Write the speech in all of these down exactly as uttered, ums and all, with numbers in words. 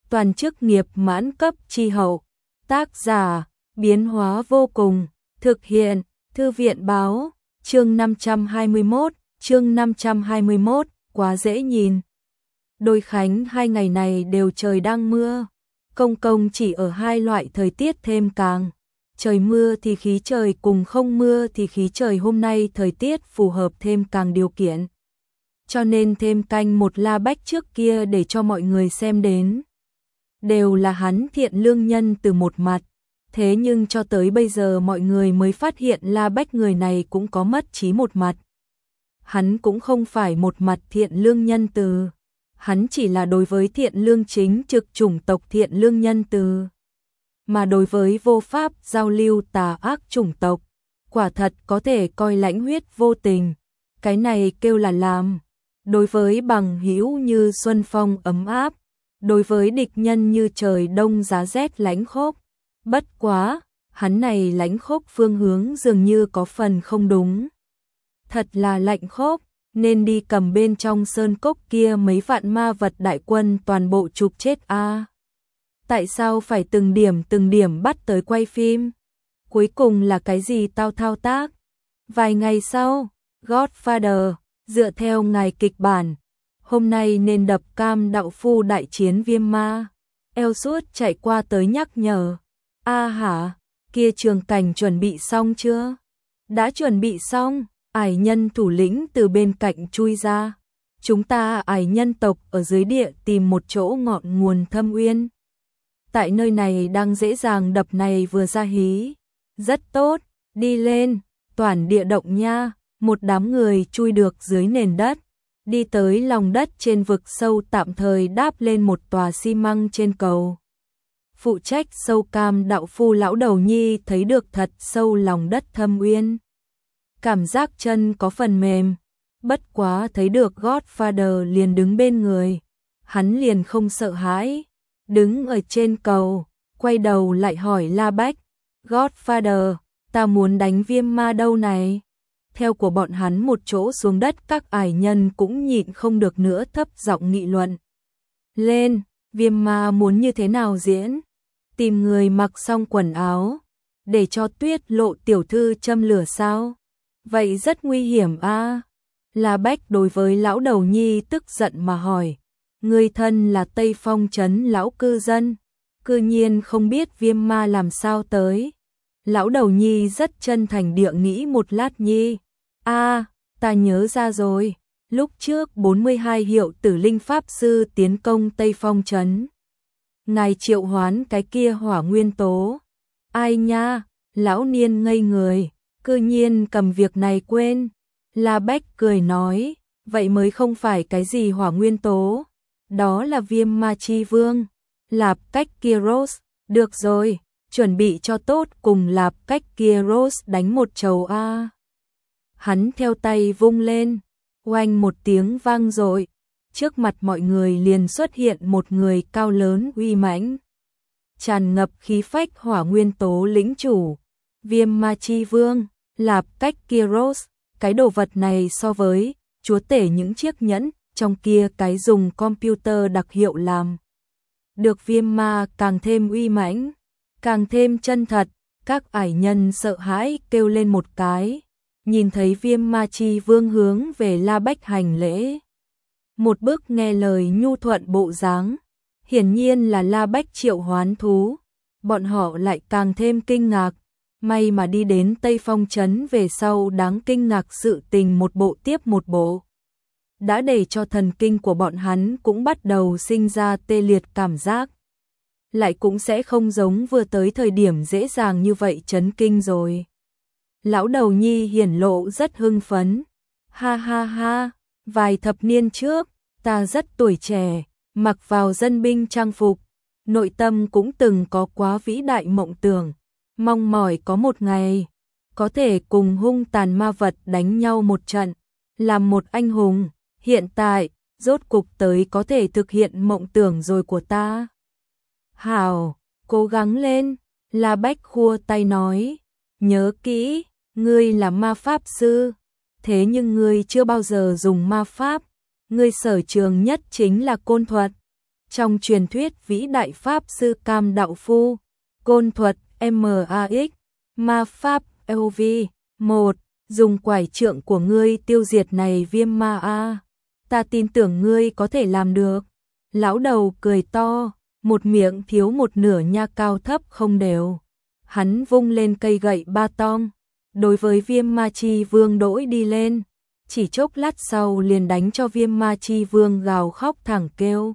toàn chức nghiệp mãn cấp chi hậu. Tác giả, biến hóa vô cùng, thực hiện, Thư viện báo, chương năm trăm hai mươi mốt, chương năm trăm hai mươi mốt, quá dễ nhìn. Đôi Khánh hai ngày này đều trời đang mưa, công công chỉ ở hai loại thời tiết thêm càng. Trời mưa thì khí trời cùng không mưa thì khí trời hôm nay thời tiết phù hợp thêm càng điều kiện. Cho nên thêm canh một La Bách trước kia để cho mọi người xem đến. Đều là hắn thiện lương nhân từ một mặt. Thế nhưng cho tới bây giờ mọi người mới phát hiện La Bách người này cũng có mất trí một mặt. Hắn cũng không phải một mặt thiện lương nhân từ. Hắn chỉ là đối với thiện lương chính trực chủng tộc thiện lương nhân từ. Mà đối với vô pháp giao lưu tà ác chủng tộc, quả thật có thể coi lãnh huyết vô tình. Cái này kêu là làm. Đối với bằng hữu như xuân phong ấm áp, đối với địch nhân như trời đông giá rét lãnh khốc. Bất quá, hắn này lãnh khốc phương hướng dường như có phần không đúng. Thật là lạnh khốc, nên đi cầm bên trong sơn cốc kia mấy vạn ma vật đại quân toàn bộ chụp chết a. À. Tại sao phải từng điểm từng điểm bắt tới quay phim? Cuối cùng là cái gì tao thao tác? Vài ngày sau, Godfather, dựa theo ngài kịch bản, hôm nay nên đập cam đạo phu đại chiến viêm ma. Eo suốt chạy qua tới nhắc nhở. A hả, kia trường cảnh chuẩn bị xong chưa? Đã chuẩn bị xong, ải nhân thủ lĩnh từ bên cạnh chui ra. Chúng ta ải nhân tộc ở dưới địa tìm một chỗ ngọn nguồn thâm uyên. Tại nơi này đang dễ dàng đập này vừa ra hí. Rất tốt, đi lên, toàn địa động nha. Một đám người chui được dưới nền đất. Đi tới lòng đất trên vực sâu tạm thời đáp lên một tòa xi măng trên cầu. Phụ trách sâu cam đạo phu lão đầu nhi thấy được thật sâu lòng đất thâm uyên. Cảm giác chân có phần mềm. Bất quá thấy được Godfather liền đứng bên người. Hắn liền không sợ hãi. Đứng ở trên cầu, quay đầu lại hỏi La Bách. Godfather, ta muốn đánh viêm ma đâu này? Theo của bọn hắn một chỗ xuống đất các ải nhân cũng nhịn không được nữa thấp giọng nghị luận. Lên, viêm ma muốn như thế nào diễn? Tìm người mặc xong quần áo, để cho Tuyết Lộ tiểu thư châm lửa sao? Vậy rất nguy hiểm a. À? La Bách đối với lão đầu nhi tức giận mà hỏi. Người thân là Tây Phong trấn lão cư dân, cư nhiên không biết viêm ma làm sao tới. Lão đầu nhi rất chân thành địa nghĩ một lát nhi. A, à, ta nhớ ra rồi, lúc trước bốn mươi hai hiệu tử linh pháp sư tiến công Tây Phong trấn. Ngài triệu hoán cái kia hỏa nguyên tố. Ai nha, lão niên ngây người, cư nhiên cầm việc này quên. La Bách cười nói, vậy mới không phải cái gì hỏa nguyên tố. Đó là viêm ma chi vương, Lạp Cách Kyros. Được rồi, chuẩn bị cho tốt cùng Lạp Cách Kyros đánh một trầu a. Hắn theo tay vung lên, oanh một tiếng vang dội, trước mặt mọi người liền xuất hiện một người cao lớn uy mãnh, tràn ngập khí phách hỏa nguyên tố lĩnh chủ, viêm ma chi vương, Lạp Cách Kyros. Cái đồ vật này so với chúa tể những chiếc nhẫn trong kia cái dùng computer đặc hiệu làm được viêm ma càng thêm uy mãnh, càng thêm chân thật. Các ải nhân sợ hãi kêu lên một cái, nhìn thấy viêm ma chi vương hướng về La Bách hành lễ. Một bước nghe lời nhu thuận bộ dáng, hiển nhiên là La Bách triệu hoán thú. Bọn họ lại càng thêm kinh ngạc. May mà đi đến Tây Phong trấn về sau đáng kinh ngạc sự tình một bộ tiếp một bộ. Đã để cho thần kinh của bọn hắn cũng bắt đầu sinh ra tê liệt cảm giác. Lại cũng sẽ không giống vừa tới thời điểm dễ dàng như vậy chấn kinh rồi. Lão đầu nhi hiển lộ rất hưng phấn. Ha ha ha, vài thập niên trước, ta rất tuổi trẻ, mặc vào dân binh trang phục. Nội tâm cũng từng có quá vĩ đại mộng tưởng. Mong mỏi có một ngày, có thể cùng hung tàn ma vật đánh nhau một trận, làm một anh hùng. Hiện tại, rốt cục tới có thể thực hiện mộng tưởng rồi của ta. Hảo, cố gắng lên, La Bách khua tay nói. Nhớ kỹ, ngươi là ma pháp sư, thế nhưng ngươi chưa bao giờ dùng ma pháp. Ngươi sở trường nhất chính là côn thuật. Trong truyền thuyết vĩ đại Pháp Sư Cam Đạo Phu, côn thuật M A X, ma Pháp L V, một, dùng quải trượng của ngươi tiêu diệt này viêm ma a. Ta tin tưởng ngươi có thể làm được. Lão đầu cười to, một miệng thiếu một nửa nha, cao thấp không đều. Hắn vung lên cây gậy ba tong, đối với viêm ma chi vương đỗi đi lên. Chỉ chốc lát sau liền đánh cho viêm ma chi vương gào khóc thẳng kêu.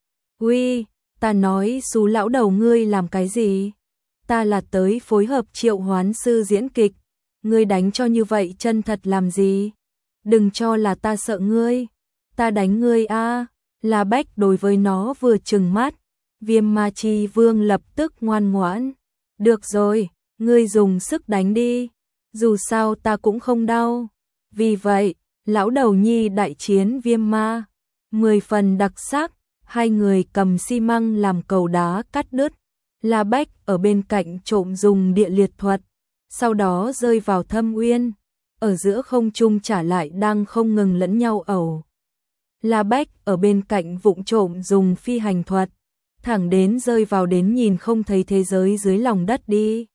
Uy, ta nói xú lão đầu ngươi làm cái gì? Ta là tới phối hợp triệu hoán sư diễn kịch. Ngươi đánh cho như vậy chân thật làm gì? Đừng cho là ta sợ ngươi. Ta đánh ngươi a. La Bách đối với nó vừa trừng mắt. Viêm ma chi vương lập tức ngoan ngoãn. Được rồi, ngươi dùng sức đánh đi. Dù sao ta cũng không đau. Vì vậy, lão đầu nhi đại chiến viêm ma. Mười phần đặc sắc, hai người cầm xi măng làm cầu đá cắt đứt. La Bách ở bên cạnh trộm dùng địa liệt thuật. Sau đó rơi vào thâm uyên. Ở giữa không trung trả lại đang không ngừng lẫn nhau ẩu. La Bách ở bên cạnh vụng trộm dùng phi hành thuật. Thẳng đến rơi vào đến nhìn không thấy thế giới dưới lòng đất đi.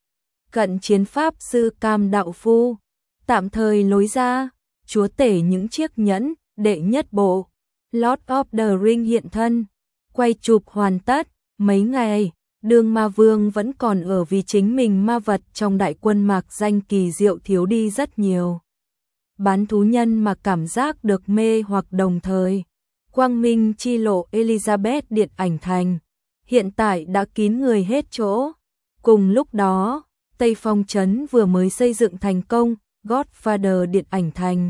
Cận chiến Pháp Sư Cam Đạo Phu. Tạm thời lối ra. Chúa tể những chiếc nhẫn, đệ nhất bộ. Lord of the Ring hiện thân. Quay chụp hoàn tất. Mấy ngày, Đường Ma Vương vẫn còn ở vì chính mình ma vật trong đại quân mạc danh kỳ diệu thiếu đi rất nhiều. Bán thú nhân mà cảm giác được mê hoặc đồng thời. Quang Minh chi lộ Elizabeth điện ảnh thành. Hiện tại đã kín người hết chỗ. Cùng lúc đó, Tây Phong Trấn vừa mới xây dựng thành công, Godfather điện ảnh thành.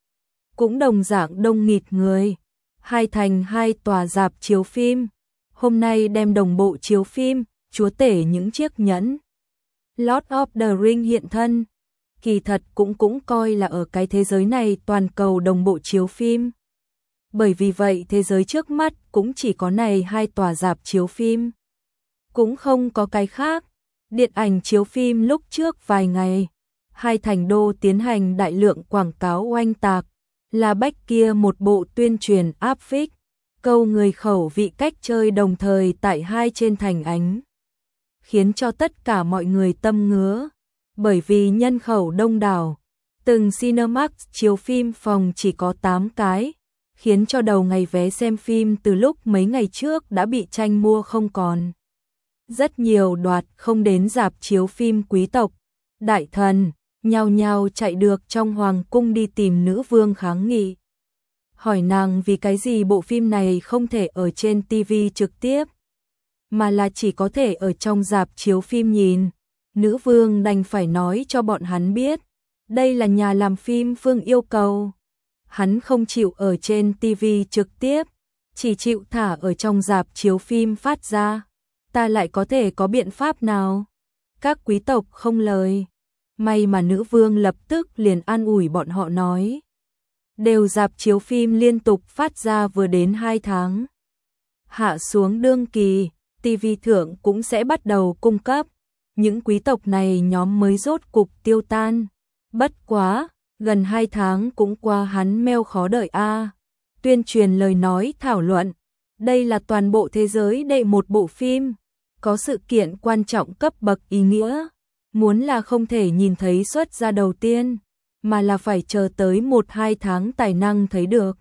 Cũng đồng dạng đông nghịt người. Hai thành hai tòa rạp chiếu phim. Hôm nay đem đồng bộ chiếu phim, chúa tể những chiếc nhẫn. Lord of the Ring hiện thân. Kỳ thật cũng cũng coi là ở cái thế giới này toàn cầu đồng bộ chiếu phim. Bởi vì vậy thế giới trước mắt cũng chỉ có này hai tòa rạp chiếu phim. Cũng không có cái khác. Điện ảnh chiếu phim lúc trước vài ngày. Hai thành đô tiến hành đại lượng quảng cáo oanh tạc. La Bách kia một bộ tuyên truyền áp phích. Câu người khẩu vị cách chơi đồng thời tại hai trên thành ánh. Khiến cho tất cả mọi người tâm ngứa. Bởi vì nhân khẩu đông đảo. Từng Cinemax chiếu phim phòng chỉ có tám cái. Khiến cho đầu ngày vé xem phim từ lúc mấy ngày trước đã bị tranh mua không còn. Rất nhiều đoạt không đến rạp chiếu phim quý tộc. Đại thần, nhao nhao chạy được trong hoàng cung đi tìm nữ vương kháng nghị. Hỏi nàng vì cái gì bộ phim này không thể ở trên ti vi trực tiếp, mà là chỉ có thể ở trong rạp chiếu phim nhìn. Nữ vương đành phải nói cho bọn hắn biết, đây là nhà làm phim Phương yêu cầu. Hắn không chịu ở trên ti vi trực tiếp, chỉ chịu thả ở trong rạp chiếu phim phát ra. Ta lại có thể có biện pháp nào? Các quý tộc không lời. May mà nữ vương lập tức liền an ủi bọn họ nói. Đều rạp chiếu phim liên tục phát ra vừa đến hai tháng. Hạ xuống đương kỳ, ti vi thượng cũng sẽ bắt đầu cung cấp. Những quý tộc này nhóm mới rốt cục tiêu tan. Bất quá, gần hai tháng cũng qua hắn meo khó đợi a. Tuyên truyền lời nói thảo luận. Đây là toàn bộ thế giới đệ một bộ phim. Có sự kiện quan trọng cấp bậc ý nghĩa. Muốn là không thể nhìn thấy xuất ra đầu tiên, mà là phải chờ tới một hai tháng tài năng thấy được.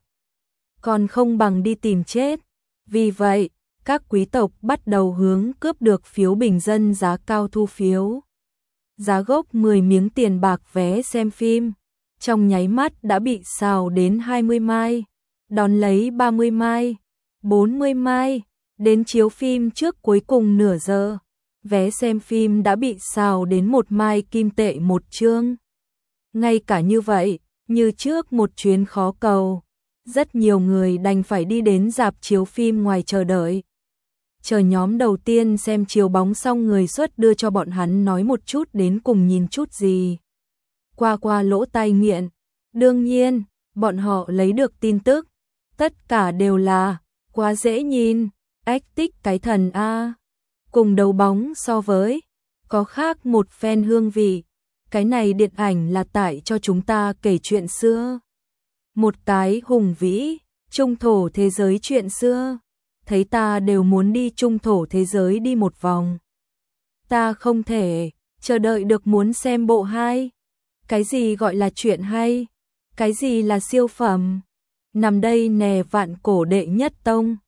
Còn không bằng đi tìm chết. Vì vậy, các quý tộc bắt đầu hướng cướp được phiếu bình dân giá cao thu phiếu. Giá gốc mười miếng tiền bạc vé xem phim, trong nháy mắt đã bị xào đến hai mươi mai, đón lấy ba mươi mai, bốn mươi mai, đến chiếu phim trước cuối cùng nửa giờ. Vé xem phim đã bị xào đến một mai kim tệ một chương. Ngay cả như vậy, như trước một chuyến khó cầu, rất nhiều người đành phải đi đến rạp chiếu phim ngoài chờ đợi. Chờ nhóm đầu tiên xem chiếu bóng xong người xuất đưa cho bọn hắn nói một chút đến cùng nhìn chút gì. Qua qua lỗ tai nghiện, đương nhiên, bọn họ lấy được tin tức. Tất cả đều là, quá dễ nhìn, ách tích cái thần A. Cùng đấu bóng so với, có khác một phen hương vị. Cái này điện ảnh là tại cho chúng ta kể chuyện xưa. Một cái hùng vĩ, trung thổ thế giới chuyện xưa. thấy ta đều muốn đi trung thổ thế giới đi một vòng. Ta không thể chờ đợi được muốn xem bộ hai. Cái gì gọi là chuyện hay? Cái gì là siêu phẩm? Nằm đây nè vạn cổ đệ nhất tông.